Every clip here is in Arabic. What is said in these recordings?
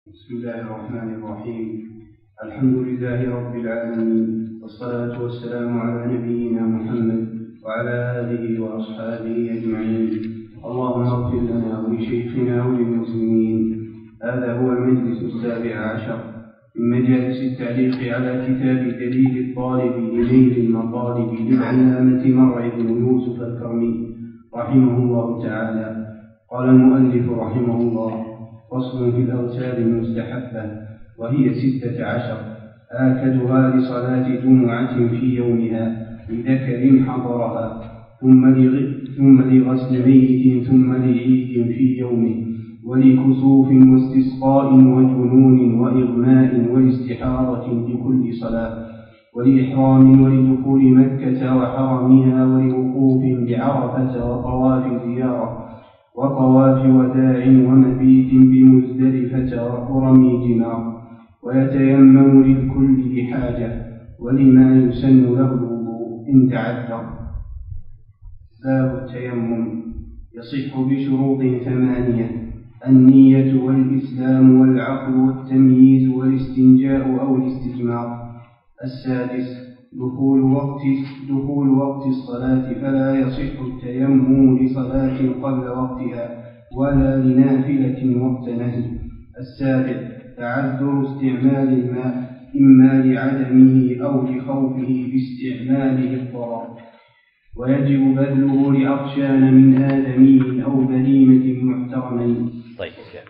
بسم الله الرحمن الرحيم. الحمد لله رب العالمين، والصلاة والسلام على نبينا محمد وعلى آله وأصحابه أجمعين. اللهم اغفر لنا ولشيخنا وللمسلمين. هذا هو المجلس 17 من مجالس التعليق على كتاب دليل الطالب لنيل المطالب للعلامة مرعي بن يوسف الكرمي رحمه الله تعالى. قال المؤلف رحمه الله: فصل في الأغسال المستحبة، وهي 16، آكدها لصلاة جمعة في يومها لذكر حضرها، ثم لغسل ميت، ثم لعيد في يومه، ولكسوف واستسقاء وجنون وإغماء والاستحاضة لكل صلاة، ولإحرام ولدخول مكة وحرمها، ولوقوف بعرفة وطواف زيارة وطواف وداع ومبيت بمزدلفة ورمي جمار. ويتيمم للكل لحاجة، ولما يسن له الوضوء إن تعذر. باب التيمم. يصح بشروط 8: النية والإسلام والعقل والتمييز والاستنجاء أو الاستجمار. 6: دخول وقت الصلاة، فلا يصح التيمم لصلاة قبل وقتها ولا لنافلة وقت نهي. 7: تعذر استعمال الماء، إما لعدمه أو لخوفه باستعماله الضرر، ويجب بذله لعطشان من آدمي أو بهيمة محترمين. طيب،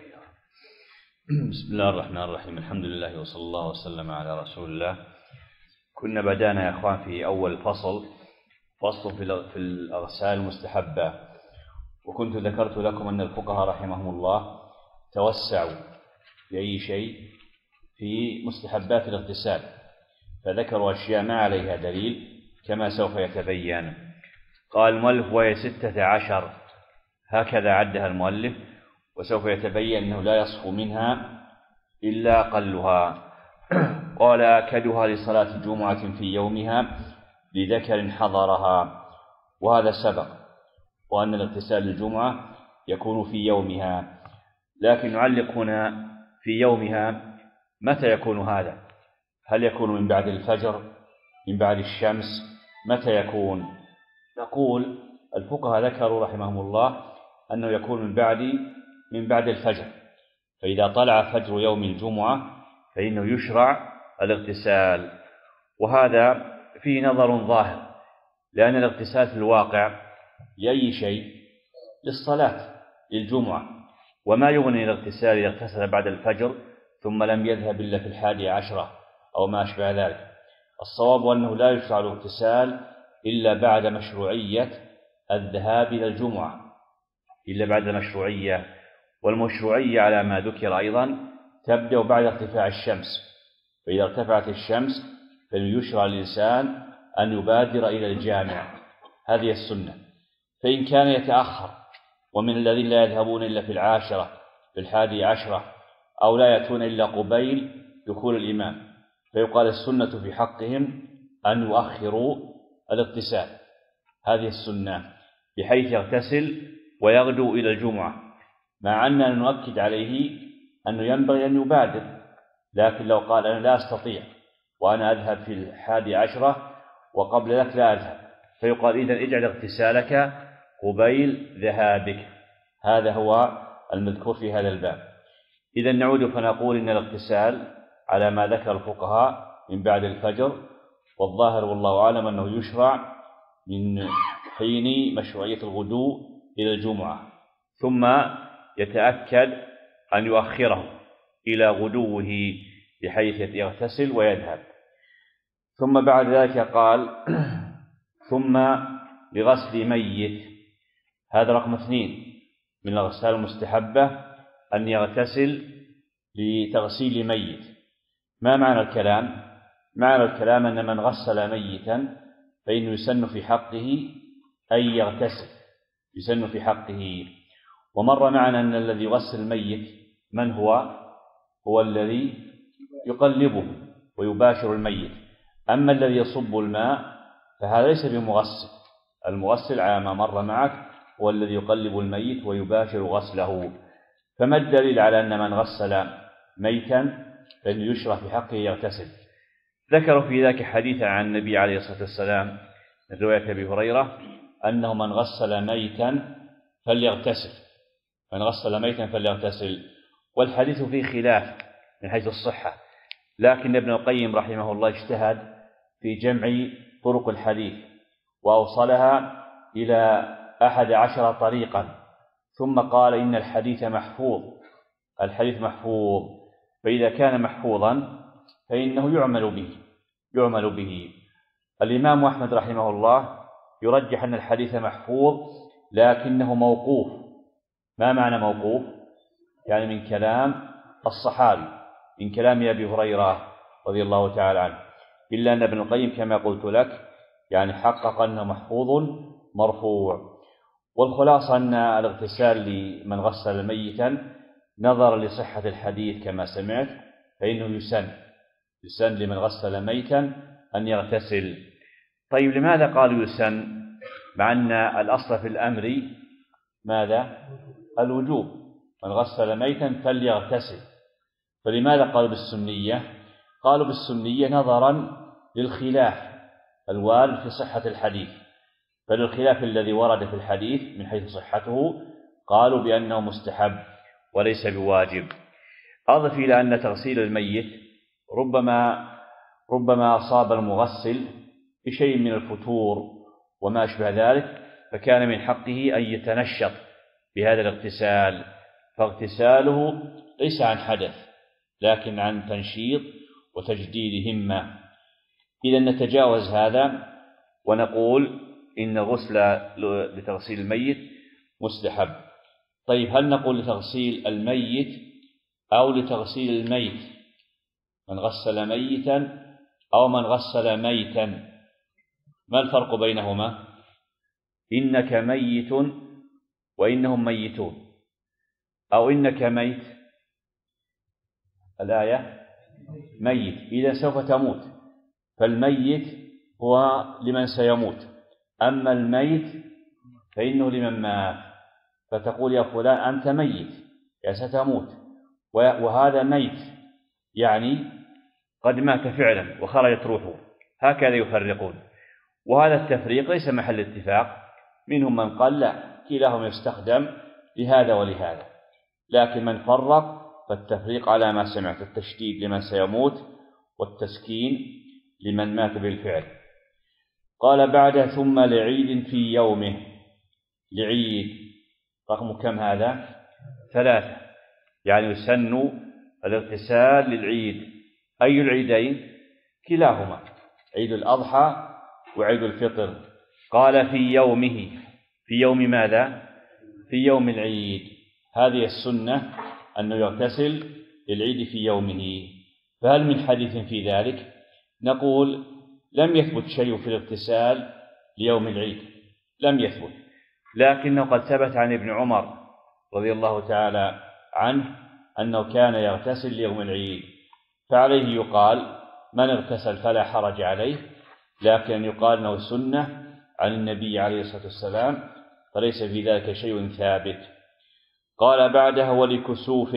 بسم الله الرحمن الرحيم. الحمد لله وصلى الله وسلم على رسول الله. كنا بدأنا يا أخوان في أول فصل في الأغسال المستحبة، وكنت ذكرت لكم أن الفقهاء رحمهم الله توسعوا في أي شيء في مستحبات الاغتسال، فذكروا أشياء ما عليها دليل كما سوف يتبين. قال المؤلف: وهي 16، هكذا عدها المؤلف، وسوف يتبين أنه لا يصف منها إلا أقلها. قال: آكدها لصلاة جمعة في يومها لذكر حضرها، وهذا سبق، وأن الاغتسال للجمعة يكون في يومها، لكن نعلق هنا في يومها. متى يكون هذا؟ هل يكون من بعد الفجر، من بعد الشمس؟ متى يكون؟ نقول الفقهاء ذكروا رحمهم الله أنه يكون من بعد الفجر، فإذا طلع فجر يوم الجمعة فإنه يشرع الاغتسال، وهذا فيه نظر ظاهر، لأن الاغتسال في الواقع لأي شيء؟ للصلاة، للجمعة، وما يغني الاغتسال إذا اغتسل بعد الفجر ثم لم يذهب إلا في 11 أو ما أشبه ذلك. الصواب أنه لا يشرع الاغتسال إلا بعد مشروعية الذهاب إلى الجمعة، إلا بعد المشروعية، والمشروعية على ما ذكر أيضا تبدأ بعد ارتفاع الشمس، فإذا ارتفعت الشمس فيشرع للإنسان أن يبادر إلى الجامع، هذه السنة. فإن كان يتأخر، ومن الذين لا يذهبون إلا في 10 في 11 أو لا يأتون إلا قبيل دخول الإمام، فيقال السنة في حقهم أن يؤخروا الاغتسال، هذه السنة، بحيث يغتسل ويغدو إلى الجمعة، مع أننا نؤكد عليه أنه ينبغي أن يبادر. لكن لو قال أنا لا أستطيع وأنا أذهب في 11 وقبل ذلك لا أذهب، فيقال إذن اجعل اغتسالك قبيل ذهابك. هذا هو المذكور في هذا الباب. إذن نعود فنقول إن الاغتسال على ما ذكر الفقهاء من بعد الفجر، والظاهر والله أعلم أنه يشرع من حين مشروعية الغدو إلى الجمعة، ثم يتأكد أن يؤخره إلى غدوه بحيث يغتسل ويذهب. ثم بعد ذلك قال: ثم لغسل ميت. هذا رقم 2 من الأغسال المستحبة، أن يغتسل لتغسيل ميت. ما معنى الكلام؟ معنى الكلام أن من غسل ميتا فإنه يسن في حقه أن يغتسل، يسن في حقه. ومر معنا أن الذي يغسل الميت من هو؟ هو الذي يقلبه ويباشر الميت. أما الذي يصب الماء فهذا ليس بمغسل، المغسل على ما مر معك هو الذي يقلب الميت ويباشر غسله. فما الدليل على أن من غسل ميتا فإنه يشرع في حقه يغتسل. ذكروا في ذاك حديثا عن النبي عليه الصلاة والسلام من رواية أبي هريرة أنه من غسل ميتا فليغتسل، من غسل ميتا فليغتسل. والحديث فيه خلاف من حيث الصحة، لكن ابن القيم رحمه الله اجتهد في جمع طرق الحديث وأوصلها إلى 11 طريقا، ثم قال إن الحديث محفوظ، الحديث محفوظ، فإذا كان محفوظا فإنه يعمل به. الإمام أحمد رحمه الله يرجح أن الحديث محفوظ لكنه موقوف. ما معنى موقوف؟ يعني من كلام الصحابي، من كلام أبي هريرة رضي الله تعالى عنه، إلا أن ابن القيم كما قلت لك يعني حقق أنه محفوظ مرفوع. والخلاصة أن الاغتسال لمن غسل ميتا نظرا لصحة الحديث كما سمعت فإنه يسن لمن غسل ميتا أن يغتسل. طيب لماذا قالوا يسن مع أن الأصل في الأمر ماذا؟ الوجوب، من غسل ميتا فليغتسل. فلماذا قالوا بالسنية؟ قالوا بالسنية نظرا للخلاف الوارد في صحة الحديث، فللخلاف الذي ورد في الحديث من حيث صحته قالوا بأنه مستحب وليس بواجب. أضف إلى أن تغسيل الميت ربما أصاب المغسل بشيء من الفتور وما أشبه ذلك، فكان من حقه أن يتنشط بهذا الاغتسال، فاغتساله ليس عن حدث لكن عن تنشيط وتجديد همة. إذا نتجاوز هذا ونقول إن الغسل لتغسيل الميت مستحب. طيب هل نقول لتغسيل الميت أو لتغسيل الميت؟ من غسل ميتا أو من غسل ميتا، ما الفرق بينهما؟ إنك ميت وإنهم ميتون، أو إنك ميت، الآية ميت إذا سوف تموت، فالميت هو لمن سيموت، أما الميت فإنه لمن مات، فتقول يا فلان أنت ميت يا ستموت، وهذا ميت يعني قد مات فعلا وخرجت روحه، هكذا يفرقون. وهذا التفريق ليس محل اتفاق، منهم من قال لا كلاهما يستخدم لهذا ولهذا، لكن من فرق فالتفريق على ما سمعت، التشديد لمن سيموت والتسكين لمن مات بالفعل. قال بعد ثم لعيد في يومه، لعيد رقم كم هذا؟ 3، يعني يسن الاغتسال للعيد. أي العيدين؟ كلاهما، عيد الأضحى وعيد الفطر. قال في يومه، في يوم ماذا؟ في يوم العيد. هذه السنة أنه يغتسل للعيد في يومه. فهل من حديث في ذلك؟ نقول لم يثبت شيء في الاغتسال ليوم العيد، لم يثبت، لكنه قد ثبت عن ابن عمر رضي الله تعالى عنه أنه كان يغتسل ليوم العيد، فعليه يقال من اغتسل فلا حرج عليه، لكن يقال أنه سنة عن النبي عليه الصلاة والسلام، فليس في ذلك شيء ثابت. قال بعدها ولكسوف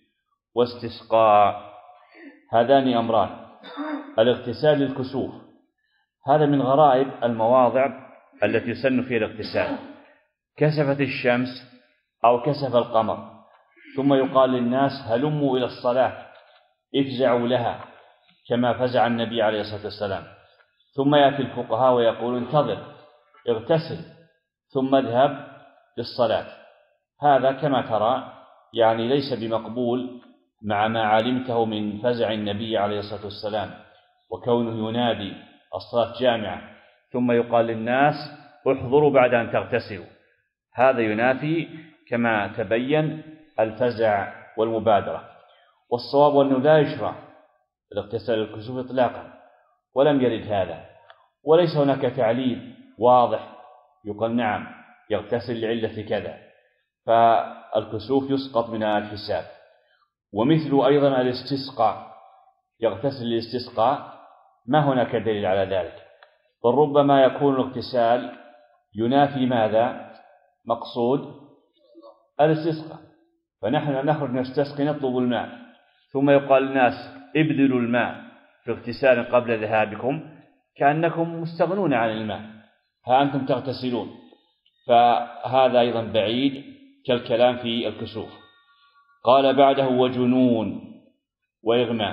واستسقاء، هذان أمران. الاغتسال للكسوف هذا من غرائب المواضع التي يسن فيها الاغتسال، كسفت الشمس أو كسف القمر، ثم يقال للناس هلموا إلى الصلاة، افزعوا لها كما فزع النبي عليه الصلاة والسلام، ثم يأتي الفقهاء ويقول انتظر اغتسل ثم اذهب للصلاة. هذا كما ترى يعني ليس بمقبول مع ما علمته من فزع النبي عليه الصلاة والسلام وكونه ينادي الصلاة جامعة ثم يقال للناس احضروا بعد أن تغتسلوا، هذا ينافي كما تبين الفزع والمبادرة. والصواب أنه لا يشرع الاغتسال للكسوف إطلاقا، ولم يرد هذا، وليس هناك تعليل واضح يقال نعم يغتسل لعلة كذا، فالكسوف يسقط من الحساب. ومثل أيضا الاستسقاء، يغتسل للاستسقاء، ما هناك دليل على ذلك، بل ربما يكون الاغتسال ينافي ماذا؟ مقصود الاستسقاء، فنحن نخرج نستسقي نطلب الماء، ثم يقال للناس ابذلوا الماء في اغتسال قبل ذهابكم، كأنكم مستغنون عن الماء، ها أنتم تغتسلون. فهذا أيضا بعيد كالكلام في الكسوف. قال بعده وجنون وإغماء.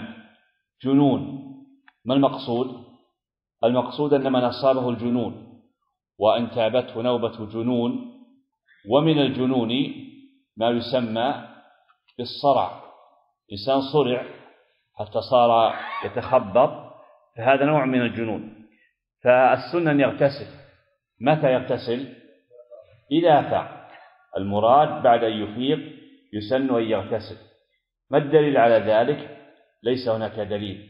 جنون ما المقصود؟ المقصود أن من أصابه الجنون وأن تابته نوبة جنون، ومن الجنون ما يسمى بالصرع، إنسان صرع حتى صار يتخبط، فهذا نوع من الجنون. فالسنة أن يغتسل. متى يغتسل؟ إذا أفاق. المراد بعد أن يفيق يسن أن يغتسل. ما الدليل على ذلك؟ ليس هناك دليل،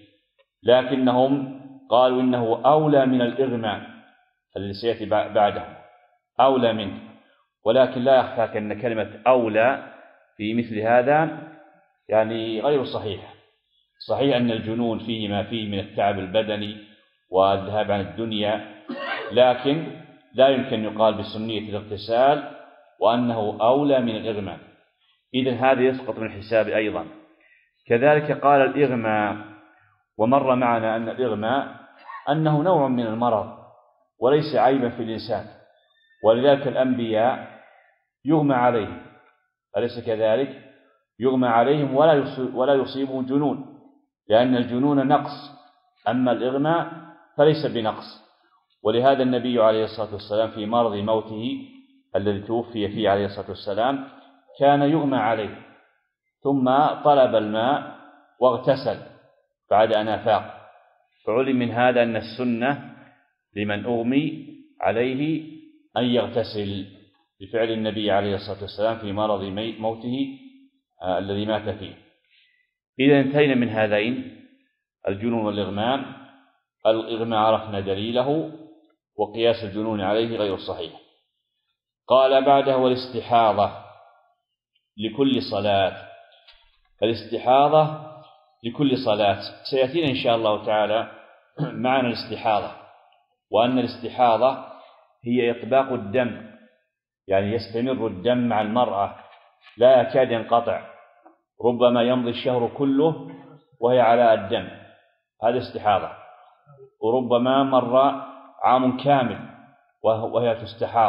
لكنهم قالوا إنه أولى من الإغماء الذي سيأتي بعده، أولى منه. ولكن لا يخفاك أن كلمة أولى في مثل هذا يعني غير صحيح. صحيح أن الجنون فيه ما فيه من التعب البدني والذهاب عن الدنيا، لكن لا يمكن يقال بسنية الاغتسال وأنه أولى من الإغماء. إذن هذا يسقط من الحساب أيضا. كذلك قال الإغماء، ومر معنا أن الإغماء أنه نوع من المرض وليس عيبا في الإنسان، ولذلك الأنبياء يغمى عليهم، أليس كذلك؟ يغمى عليهم ولا يصيبهم جنون، لأن الجنون نقص، أما الإغماء فليس بنقص. ولهذا النبي عليه الصلاة والسلام في مرض موته الذي توفي فيه عليه الصلاة والسلام كان يغمى عليه، ثم طلب الماء واغتسل بعد أن أفاق. فعلم من هذا أن السنة لمن أغمي عليه أن يغتسل بفعل النبي عليه الصلاة والسلام في مرض موته الذي مات فيه. إذا انتهينا من هذين الجنون والإغماء. الإغماء عرفنا دليله، وقياس الجنون عليه غير صحيح. قال بعده والاستحاضة لكل صلاة. الاستحاضة لكل صلاة سيأتينا إن شاء الله تعالى معنى الاستحاضة، وأن الاستحاضة هي إطباق الدم، يعني يستمر الدم مع المرأة لا يكاد ينقطع، ربما يمضي الشهر كله وهي على الدم، هذا استحاضة. وربما مر عام كامل وهي تستحاض،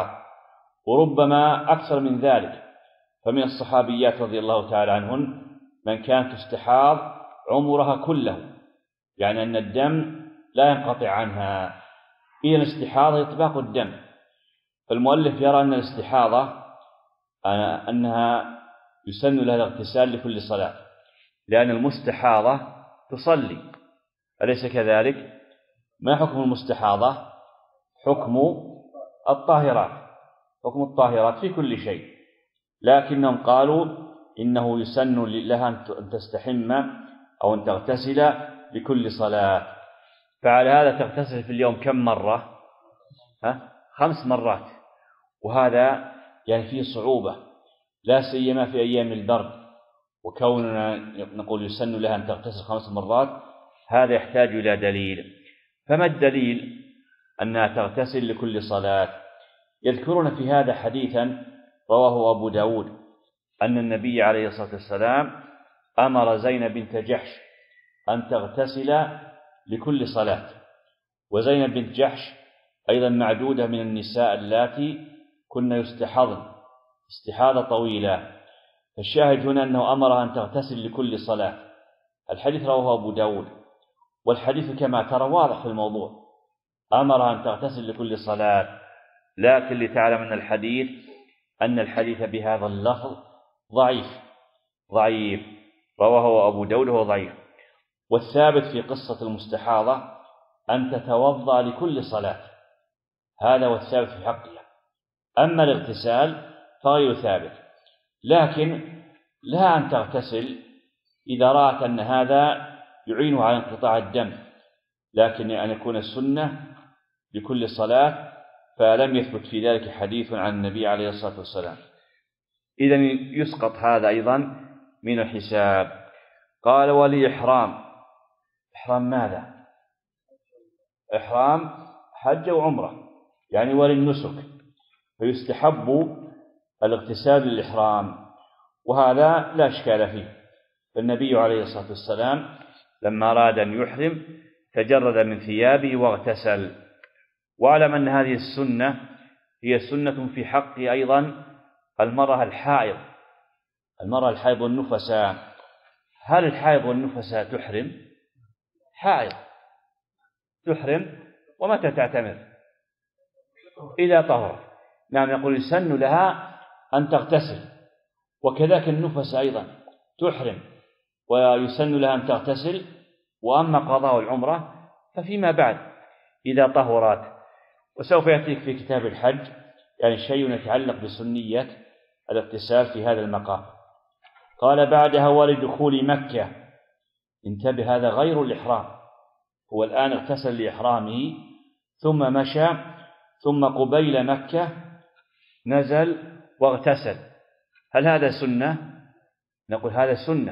وربما أكثر من ذلك. فمن الصحابيات رضي الله تعالى عنهن من كانت تستحاض عمرها كله، يعني أن الدم لا ينقطع عنها. إذن الاستحاضة إطباق الدم. فالمؤلف يرى أن الاستحاضة أنها يسن لها الاغتسال لكل صلاة، لأن المستحاضة تصلي، أليس كذلك؟ ما حكم المستحاضة؟ حكم الطاهرات، حكم الطاهرات في كل شيء، لكنهم قالوا إنه يسن لها أن تستحم أو أن تغتسل لكل صلاة. فعلى هذا تغتسل في اليوم كم مرة؟ 5 مرات، وهذا يعني فيه صعوبة، لا سيما في أيام البرد. وكوننا نقول يسن لها أن تغتسل 5 مرات هذا يحتاج إلى دليل. فما الدليل أنها تغتسل لكل صلاة؟ يذكرون في هذا حديثا رواه أبو داود أن النبي عليه الصلاة والسلام أمر زينب بنت جحش أن تغتسل لكل صلاة. وزينب بنت جحش أيضا معدودة من النساء اللاتي كن يستحاضن استحاضة طويلة. فالشاهد هنا أنه أمرها أن تغتسل لكل صلاة. الحديث رواه أبو داود، والحديث كما ترى واضح في الموضوع، أمرها أن تغتسل لكل صلاة. لكن لتعلم أن الحديث بهذا اللفظ ضعيف، رواه أبو داود وهو ضعيف. والثابت في قصة المستحاضة أن تتوضأ لكل صلاة، هذا هو الثابت في حقها. أما الاغتسال فغير ثابت، لكن لها أن تغتسل إذا رأت أن هذا يعينها على انقطاع الدم، لكن أن يكون السنة لكل صلاة فلم يثبت في ذلك حديث عن النبي عليه الصلاة والسلام. إذن يسقط هذا أيضا من الحساب. قال ولي إحرام ماذا؟ إحرام حج وعمرة، يعني ولي النسك، فيستحب الاغتسال للإحرام، وهذا لا إشكال فيه. فالنبي عليه الصلاة والسلام لما أراد أن يحرم تجرد من ثيابه واغتسل. واعلم أن هذه السنة هي سنة في حق أيضا المرأة الحائض. المرأة الحائض والنفساء، هل الحائض والنفساء تحرم؟ حائض تحرم، ومتى تعتمر؟ إذا طهر. نعم، يقول يسن لها أن تغتسل، وكذلك النفس أيضا تحرم ويسن لها أن تغتسل. وأما قضاء العمرة ففيما بعد إذا طهرت. وسوف يأتيك في كتاب الحج يعني شيء يتعلق بسنية الاغتسال في هذا المقام. قال بعدها ولدخول مكة. انتبه، هذا غير الإحرام، هو الآن اغتسل لإحرامه ثم مشى، ثم قبيل مكة نزل واغتسل. هل هذا سنة؟ نقول هذا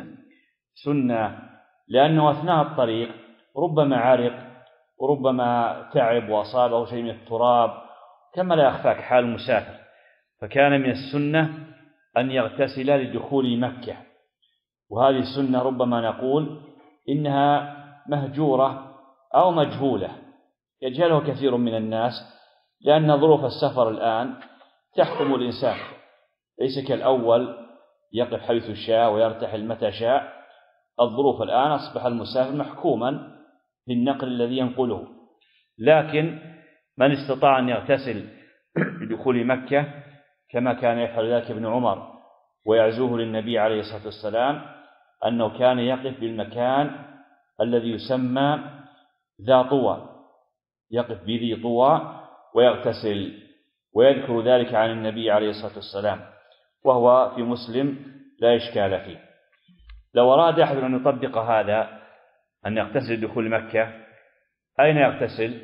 سنة، لأنه أثناء الطريق ربما عرق وربما تعب وأصابه شيء من التراب، كما لا يخفاك حال المسافر، فكان من السنة أن يغتسل لدخول مكة. وهذه السنة ربما نقول إنها مهجورة أو مجهولة، يجهلها كثير من الناس، لأن ظروف السفر الآن تحكم الإنسان، ليس كالأول يقف حيث شاء ويرتحل متى شاء. الظروف الآن أصبح المسافر محكوما بالنقل الذي ينقله. لكن من استطاع أن يغتسل لدخول مكة كما كان يفعل ذلك ابن عمر ويعزوه للنبي عليه الصلاة والسلام، أنه كان يقف بالمكان الذي يسمى ذا طوى، يقف بذي طوى ويغتسل، ويذكر ذلك عن النبي عليه الصلاة والسلام، وهو في مسلم لا إشكال فيه. لو أراد أحد أن يطبق هذا أن يغتسل دخول مكة، أين يغتسل؟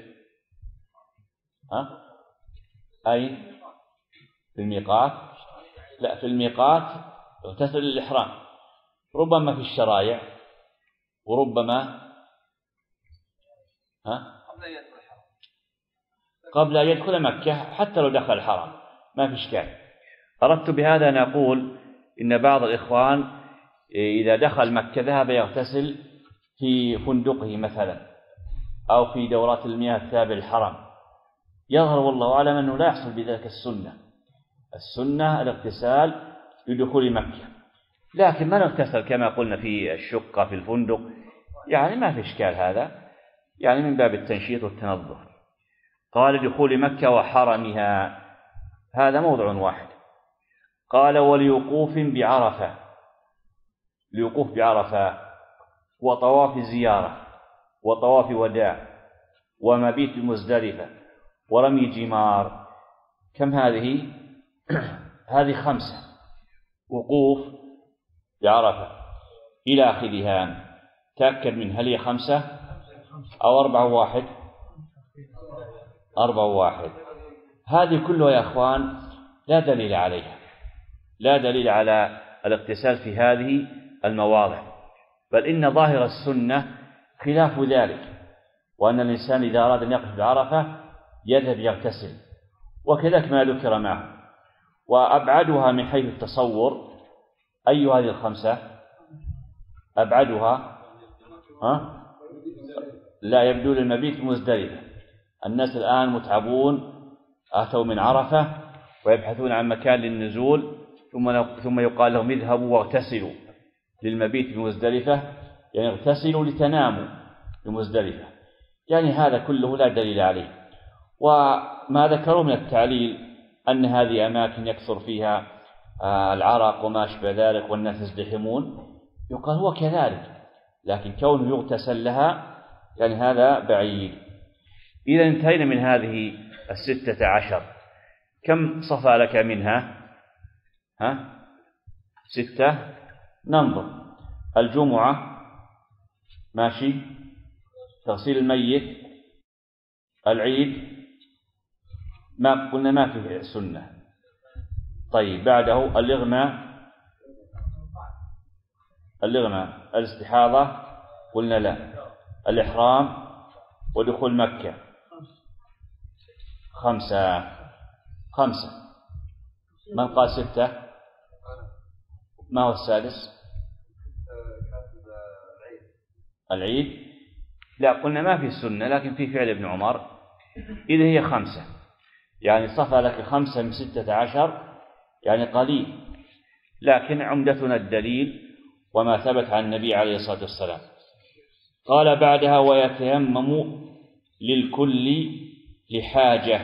أين؟ في الميقات؟ لا، في الميقات يغتسل للإحرام، ربما في الشرايع، وربما قبل أن يدخل مكة، حتى لو دخل الحرم ما في إشكال. أردت بهذا أن أقول إن بعض الإخوان إذا دخل مكة ذهب يغتسل في فندقه مثلا أو في دورات المياه التابعة للحرم. يظهر والله أعلم أنه لا يحصل بذلك السنة الاغتسال لدخول مكة. لكن من اغتسل كما قلنا في الشقة في الفندق يعني ما في إشكال، هذا يعني من باب التنشيط والتنظف. قال دخول مكة وحرمها، هذا موضع واحد. قال ولوقوف بعرفة. لوقوف بعرفة وطواف زيارة وطواف وداع ومبيت بمزدلفة ورمي جمار. كم هذه؟ هذه 5. وقوف بعرفة إلى آخرها. تأكد من هل هي 5 أو 4 1؟ هذه كلها يا أخوان لا دليل عليها، لا دليل على الاغتسال في هذه المواضع، بل إن ظاهر السنة خلاف ذلك، وأن الإنسان إذا أراد أن يقف بعرفة يذهب يغتسل، وكذلك ما ذكر معه. وأبعدها من حيث التصور أي هذه 5 أبعدها؟ لا، يبدو للمبيت مزدلفة. الناس الآن متعبون، أتوا من عرفة ويبحثون عن مكان للنزول، ثم يقال لهم اذهبوا واغتسلوا للمبيت بمزدلفة، يعني اغتسلوا لتناموا بمزدلفة. يعني هذا كله لا دليل عليه. وما ذكروا من التعليل أن هذه أماكن يكثر فيها العرق وما أشبه ذلك والناس يزدحمون، يقال هو كذلك، لكن كونه يغتسل لها يعني هذا بعيد. إذا انتهينا من هذه 16. كم صفى لك منها؟ 6. ننظر. الجمعة ماشي، تغسيل الميت، العيد ما قلنا ما فيه سنة. طيب بعده الإغماء، الاستحاضة قلنا لا، الإحرام ودخول مكة. 5. من قال 6؟ ما هو السادس؟ العيد؟ لا، قلنا ما في السنة، لكن في فعل ابن عمر. إذا هي 5 يعني صفى لك 5 من 16 يعني قليل، لكن عمدتنا الدليل وما ثبت عن النبي عليه الصلاة والسلام. قال بعدها: ويتيمم للكل لحاجة.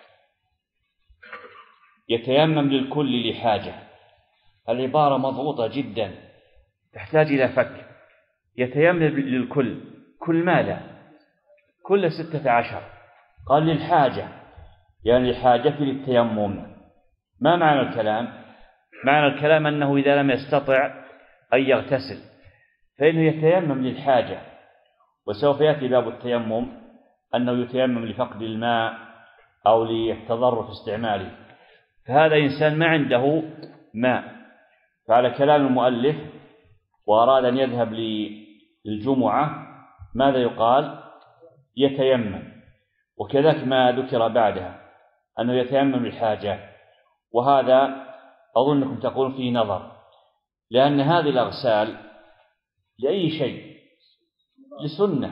يتيمم للكل لحاجة، العبارة مضغوطة جدا تحتاج إلى فك. يتيمم للكل، كل ماذا؟ كل 16. قال للحاجة، يعني لحاجة للتيمم. ما معنى الكلام؟ معنى الكلام أنه إذا لم يستطع أن يغتسل فإنه يتيمم للحاجة. وسوف يأتي باب التيمم أنه يتيمم لفقد الماء أو للتضرر في استعماله. فهذا إنسان ما عنده ماء، فعلى كلام المؤلف وأراد أن يذهب للجمعة ماذا يقال؟ يتيمم. وكذلك ما ذكر بعدها أنه يتيمم للحاجة، وهذا أظنكم تقول فيه نظر، لأن هذه الأغسال لأي شيء، لسنة.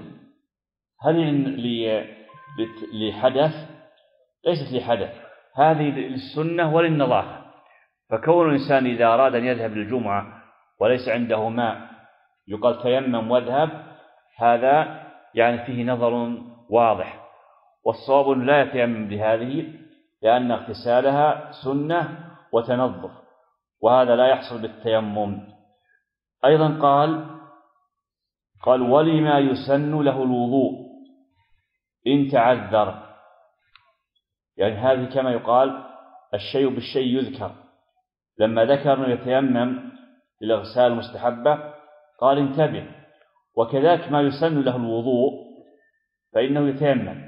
هل لحدث؟ ليست لحدث، هذه للسنة وللنظافة. فكون الإنسان إذا أراد أن يذهب للجمعة وليس عنده ماء يقال تيمم واذهب، هذا يعني فيه نظر واضح. والصواب لا يتيمم بهذه، لأن اغتسالها سنة وتنظف، وهذا لا يحصل بالتيمم. أيضا قال ولما يسن له الوضوء إن تعذر، يعني هذه كما يقال الشيء بالشيء يذكر. لما ذكر أنه يتيمم للأغسال المستحبة قال انتبه، وكذلك ما يسن له الوضوء فإنه يتيمم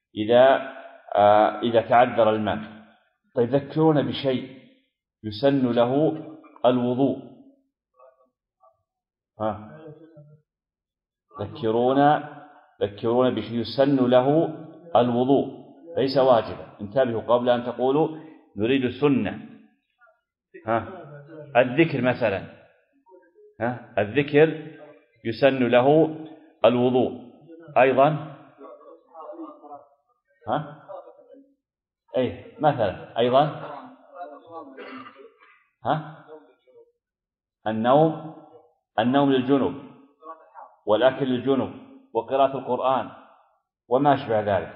إذا تعذر الماء. طيب ذكرونا بشيء يسن له الوضوء. ذكرونا بشيء يسن له الوضوء، ليس واجبا. انتبهوا قبل أن تقولوا نريد السنة. الذكر مثلا، الذكر يسن له الوضوء أيضا. مثلا أيضا النوم للجنوب، والأكل للجنوب، وقراءة القرآن وما أشبه ذلك.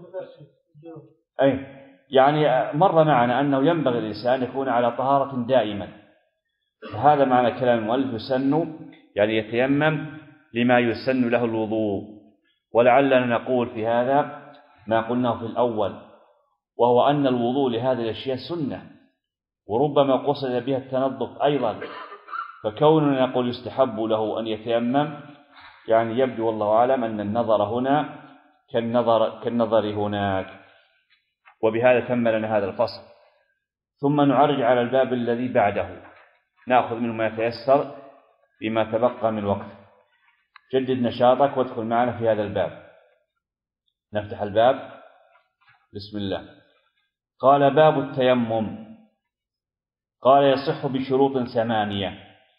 يعني مر معنا أنه ينبغي الإنسان يكون على طهارة دائما. هذا معنى كلام المؤلف يسن، يعني يتيمم لما يسن له الوضوء. ولعلنا نقول في هذا ما قلناه في الأول، وهو أن الوضوء لهذه الأشياء سنة، وربما قصد بها التنظف أيضا. فكوننا نقول يستحب له أن يتيمم، يعني يبدو والله أعلم أن النظر هنا كالنظر هناك. وبهذا تم لنا هذا الفصل. ثم نعرج على الباب الذي بعده، نأخذ منه ما يتيسر بما تبقى من وقت. جدد نشاطك وادخل معنا في هذا الباب. نفتح الباب. بسم الله. قال باب التيمم. قال يصح بشروط 8.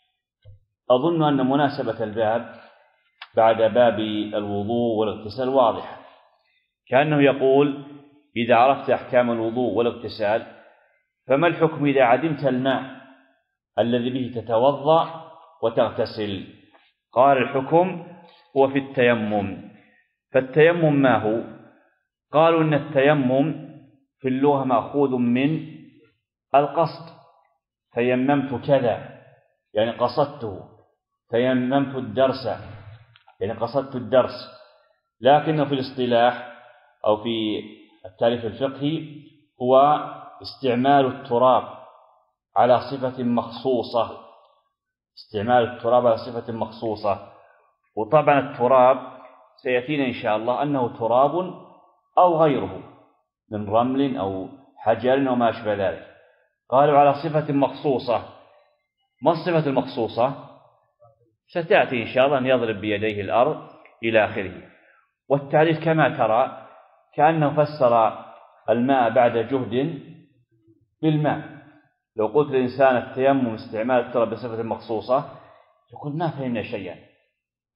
أظن أن مناسبة الباب بعد باب الوضوء والاغتسال واضحة، كأنه يقول إذا عرفت أحكام الوضوء والاغتسال فما الحكم إذا عدمت الماء الذي به تتوضأ وتغتسل؟ قال الحكم هو في التيمم. فالتيمم ما هو؟ قالوا إن التيمم في اللغة مأخوذ من القصد. تيممت كذا يعني قصدته، تيممت الدرس يعني قصدت الدرس. لكنه في الاصطلاح أو في التعريف الفقهي هو استعمال التراب على صفة مخصوصة. استعمال التراب على صفة مخصوصة. وطبعا التراب سيأتينا إن شاء الله أنه تراب أو غيره من رمل أو حجر أو ما أشبه ذلك. قالوا على صفة مخصوصة. ما الصفة المخصوصة؟ ستأتي إن شاء الله أن يضرب بيديه الأرض إلى آخره. والتعريف كما ترى كأنه فسر الماء بعد جهد بالماء. لو قلت للإنسان التيمم استعمال التراب بصفة مخصوصة يقول ما فهمنا شيئا.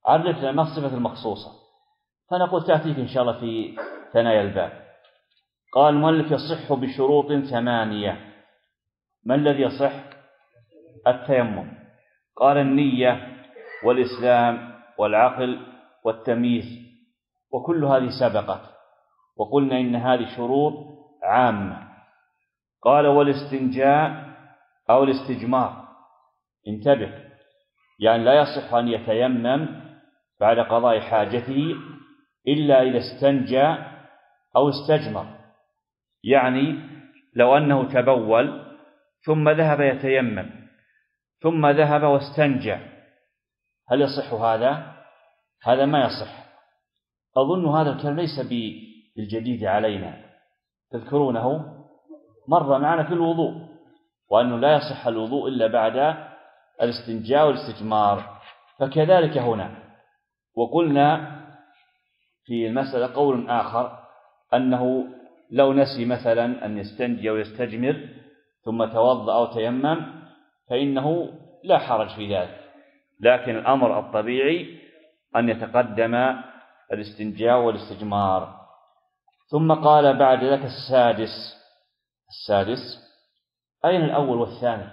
عرف لنا الصفة المخصوصة، فنقول تأتيك إن شاء الله في ثنايا الباب. قال المؤلف يصح بشروط 8. ما الذي يصح؟ التيمم. قال النية والإسلام والعقل والتمييز، وكل هذه سبقت وقلنا إن هذه شروط عامة. قال والاستنجاء أو الاستجمار، انتبه، يعني لا يصح أن يتيمم بعد قضاء حاجته إلا إذا استنجى أو استجمر. يعني لو أنه تبول ثم ذهب يتيمم ثم ذهب واستنجى، هل يصح هذا؟ هذا ما يصح. أظن هذا الكلام ليس بالجديد علينا، تذكرونه مر معنا في الوضوء، وأنه لا يصح الوضوء إلا بعد الاستنجاء والاستجمار، فكذلك هنا. وقلنا في المسألة قول آخر أنه لو نسي مثلا أن يستنجي أو يستجمر ثم توضأ أو تيمم فإنه لا حرج في ذلك، لكن الأمر الطبيعي أن يتقدم الاستنجاء والاستجمار. ثم قال بعد ذلك السادس أين الأول والثاني؟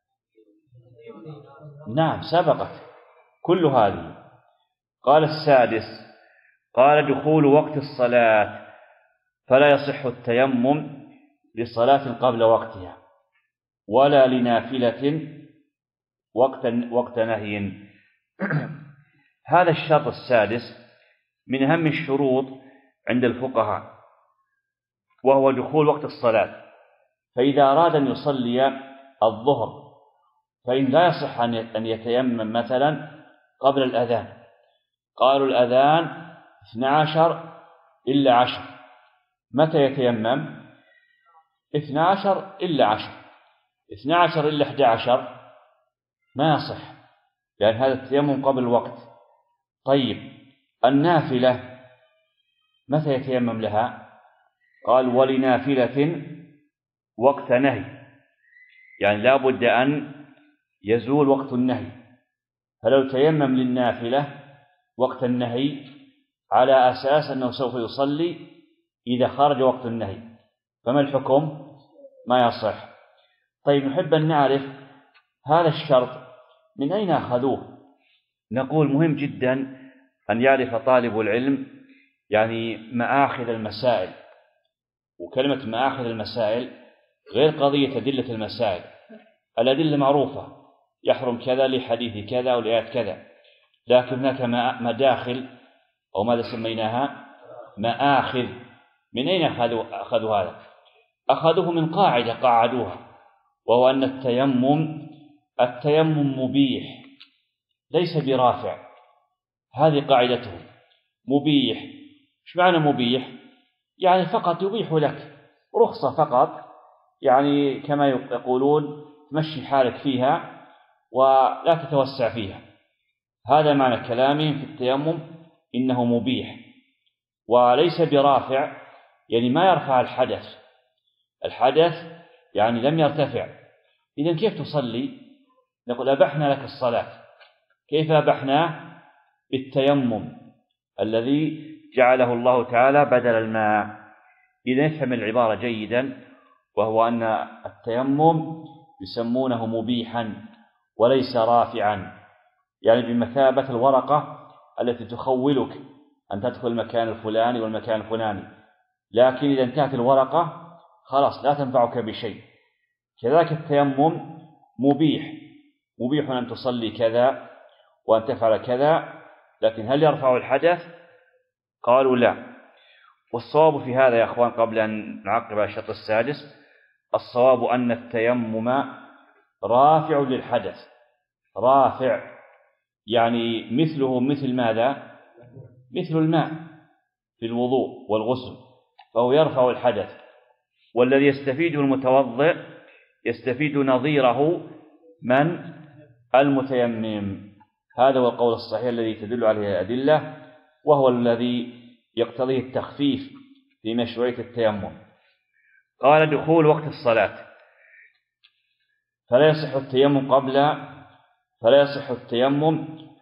نعم سبقت كل هذه. قال السادس، قال دخول وقت الصلاة، فلا يصح التيمم لصلاة قبل وقتها ولا لنافلة وقت نهي. هذا الشرط السادس من أهم الشروط عند الفقهاء، وهو دخول وقت الصلاة. فإذا أراد أن يصلي الظهر فإن لا يصح أن يتيمم مثلا قبل الأذان، قالوا الأذان 12 إلا 10، متى يتيمم؟ 12 إلا 10، 12 إلا 11 ما يصح، لأن هذا التيمم قبل الوقت. طيب النافلة متى يتيمم لها؟ قال ولنافلة وقت نهي، يعني لا بد أن يزول وقت النهي، فلو تيمم للنافلة وقت النهي على أساس أنه سوف يصلي إذا خرج وقت النهي، فما الحكم؟ ما يصح. طيب نحب أن نعرف هذا الشرط من أين أخذوه. نقول مهم جدا أن يعرف طالب العلم يعني مآخذ المسائل، وكلمة مآخذ المسائل غير قضية أدلة المسائل. الأدلة معروفة، يحرم كذا لحديث كذا ولآيات كذا، لكن هناك مداخل أو ماذا سميناها؟ مآخذ. من أين أخذوا هذا؟ أخذوه من قاعدة قاعدوها، وهو أن التيمم مبيح ليس برافع. هذه قاعدته، مبيح. إيش معنى مبيح؟ يعني فقط يبيح لك رخصة فقط، يعني كما يقولون تمشي حالك فيها ولا تتوسع فيها. هذا معنى كلامهم في التيمم، إنه مبيح وليس برافع، يعني ما يرفع الحدث يعني لم يرتفع. إذن كيف تصلي؟ نقول أبحنا لك الصلاة. كيف أبحناه؟ بالتيمم الذي جعله الله تعالى بدل الماء. إذا نفهم العبارة جيدا، وهو أن التيمم يسمونه مبيحا وليس رافعا، يعني بمثابة الورقة التي تخولك أن تدخل المكان الفلاني والمكان الفلاني، لكن إذا انتهت الورقة خلاص لا تنفعك بشيء. كذلك التيمم مبيح أن تصلي كذا وأن تفعل كذا، لكن هل يرفع الحدث؟ قالوا لا. والصواب في هذا يا أخوان قبل أن نعقب على الشرط السادس، الصواب أن التيمم رافع للحدث، رافع يعني مثله مثل ماذا؟ مثل الماء في الوضوء والغسل، فهو يرفع الحدث. والذي يستفيد المتوضئ يستفيد نظيره من؟ المتيمم. هذا هو القول الصحيح الذي تدل عليه الأدلة، وهو الذي يقتضيه التخفيف في مشروعية التيمم. قال دخول وقت الصلاة، فلا يصح التيمم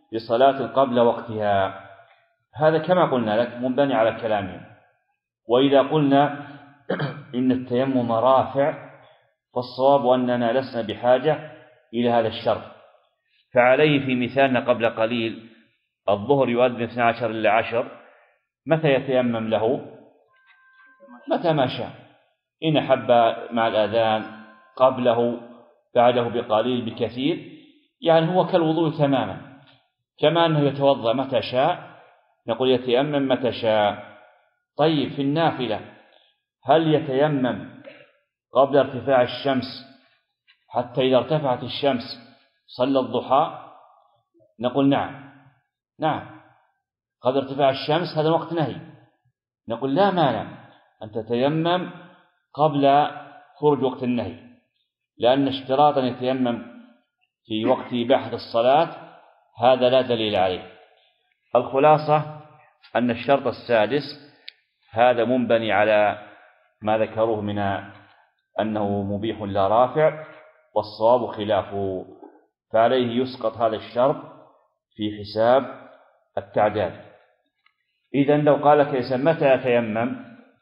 لصلاة قبل وقتها. هذا كما قلنا لك منبني على كلامه. وإذا قلنا إن التيمم رافع فالصواب أننا لسنا بحاجة إلى هذا الشرط. فعليه في مثالنا قبل قليل الظهر يؤذن 12 إلى 10، متى يتيمم له؟ متى ما شاء، إن أحب مع الأذان، قبله، بعده بقليل، بكثير، يعني هو كالوضوء تماما، كما أنه يتوضأ متى شاء نقول يتيمم متى شاء. طيب في النافلة هل يتيمم قبل ارتفاع الشمس حتى إذا ارتفعت الشمس صلى الضحى؟ نقول نعم قبل ارتفاع الشمس هذا وقت نهي، نقول لا مانع أن تتيمم قبل خروج وقت النهي، لأن اشتراط أن يتيمم في وقت إباحة الصلاة هذا لا دليل عليه. الخلاصة أن الشرط السادس هذا منبني على ما ذكروه من أنه مبيح لا رافع، والصواب خلافه، فعليه يسقط هذا الشرط في حساب التعداد. إذن لو قال كيس متى يتيمم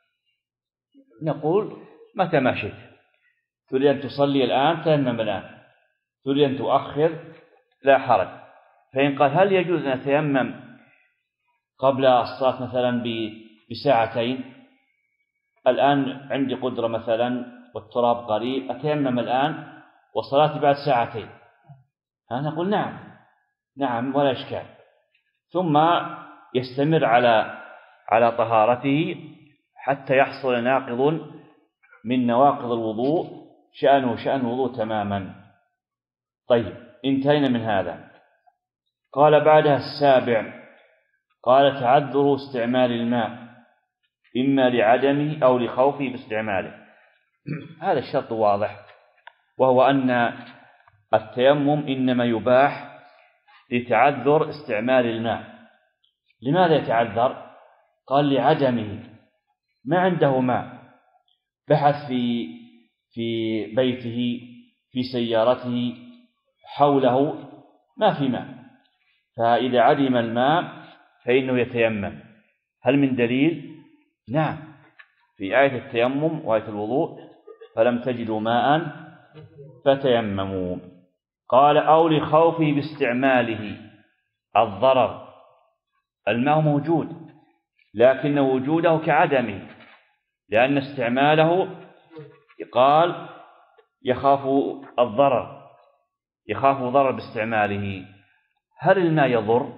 نقول متى ما شئت، تريد أن تصلي الآن تيمم الآن، تريد أن تؤخر لا حرج. فإن قال هل يجوز أن أتيمم قبل الصلاة مثلا بساعتين، الآن عندي قدرة مثلا والتراب قريب، أتيمم الآن والصلاة بعد ساعتين، نقول نعم ولا إشكال، ثم يستمر على طهارته حتى يحصل ناقض من نواقض الوضوء شأنه شأن الوضوء تماما. طيب انتهينا من هذا. قال بعدها السابع، قال تعذر استعمال الماء إما لعدمه أو لخوفه باستعماله. هذا الشرط واضح، وهو أن التيمم إنما يباح لتعذر استعمال الماء. لماذا يتعذر؟ قال لعدمه، ما عنده ماء، بحث في بيته، في سيارته، حوله ما في ماء، فإذا عدم الماء فإنه يتيمم. هل من دليل؟ نعم، في آية التيمم وآية الوضوء فلم تجدوا ماء فتيمموا. قال أو لخوفه باستعماله الضرر، الماء موجود لكن وجوده كعدمه، لأن استعماله قال يخاف الضرر، يخاف ضرر باستعماله. هل الماء يضر؟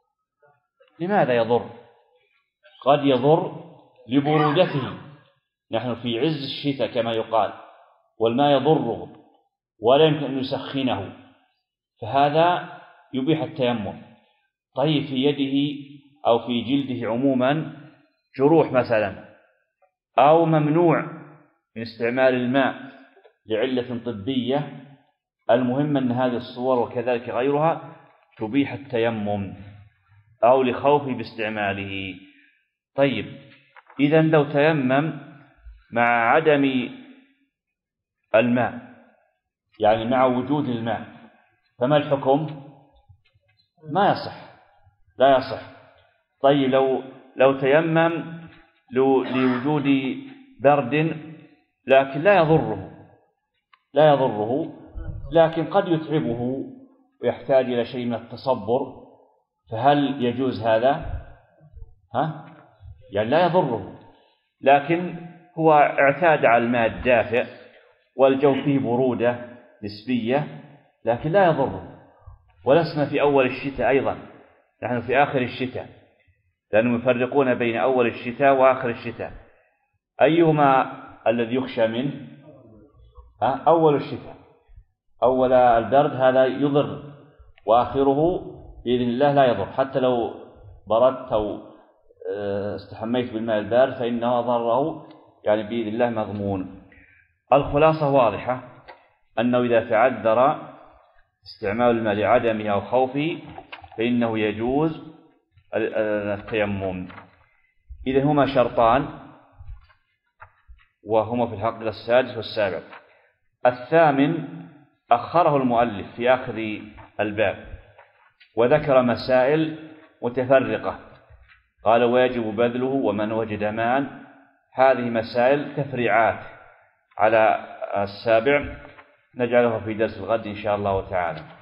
لماذا يضر؟ قد يضر لبرودته، نحن في عز الشتاء كما يقال، والماء يضره ولا يمكن أن يسخنه، فهذا يبيح التيمم. طيب في يده أو في جلده عموما جروح مثلا، أو ممنوع من استعمال الماء لعلة طبية، المهم أن هذه الصور وكذلك غيرها تبيح التيمم أو لخوفه باستعماله. طيب إذن لو تيمم مع عدم الماء، يعني مع وجود الماء، فما الحكم؟ ما يصح، لا يصح. طيب لو تيمم لوجود برد لكن لا يضره لكن قد يتعبه ويحتاج إلى شيء من التصبر، فهل يجوز هذا؟ يعني لا يضره، لكن هو اعتاد على الماء الدافئ والجو فيه برودة نسبية، لكن لا يضره. ولسنا في أول الشتاء أيضا، نحن في آخر الشتاء، لأنهم يفرقون بين أول الشتاء وآخر الشتاء. أيهما الذي يخشى منه؟ أول الشتاء، أول البرد هذا يضر، وآخره بإذن الله لا يضر. حتى لو بردت أو استحميت بالماء البارد فإنه ضره يعني بإذن الله مضمون. الخلاصة واضحة، أنه إذا تعذر استعمال الماء لعدمه أو خوفه فإنه يجوز التيمم. إذن هما شرطان، وهما في الحقيقة السادس والسابع. الثامن أخره المؤلف في آخر الباب، وذكر مسائل متفرقة، قال ويجب بذله ومن وجد ماء. هذه مسائل تفريعات على 7 نجعله في درس الغد إن شاء الله تعالى.